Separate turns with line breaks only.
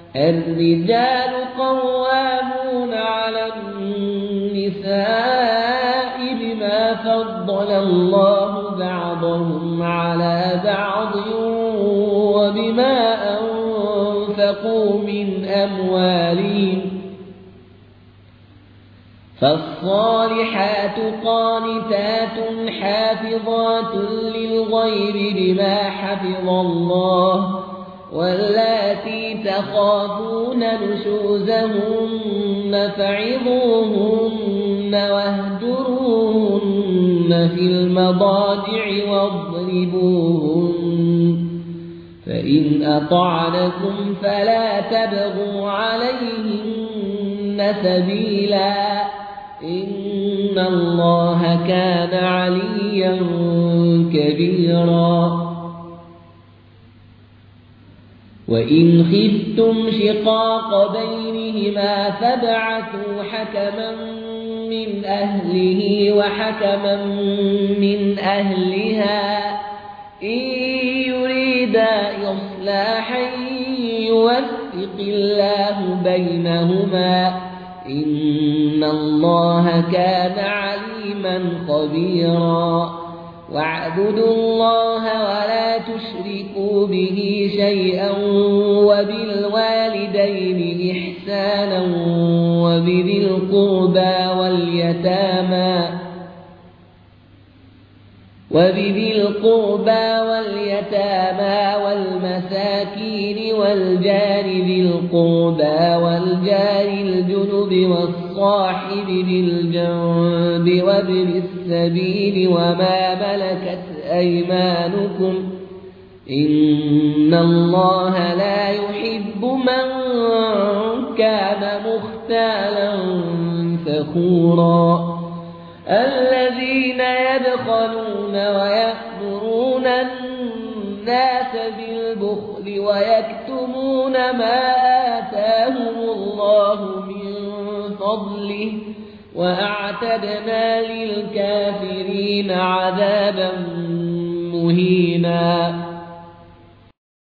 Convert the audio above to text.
الرجال قوامون على النساء بما فضل الله بعضهم على بعض وبما أنفقوا من أموالهم فالصالحات قانتات حافظات للغيب بما حفظ الله واللاتي تخافون نشوزهن فعظوهن واهجروهن في المضاجع واضربوهن فإن أطعنكم فلا تبغوا عليهن سبيلا إن الله كان عليا كبيرا وإن خفتم شقاق بينهما فابعثوا حكما من أهله وحكما من أهلها إن يريدا إصلاحا يوفق الله بينهما إن الله كان عليما خبيرا واعبدوا الله ولا تشركوا به شيئا وبالوالدين إحسانا وبذي القربى واليتامى والمساكين والجار ذي القربى والجار الجنب والصاحب بالجنب وابن السبيل وما ملكت أيمانكم إن الله لا يحب من كان مختالا فخورا الذين يبخلون ويأمرون الناس بالبخل ويكتمون ما آتاهم الله من فضله وأعتدنا للكافرين عذابا مهينا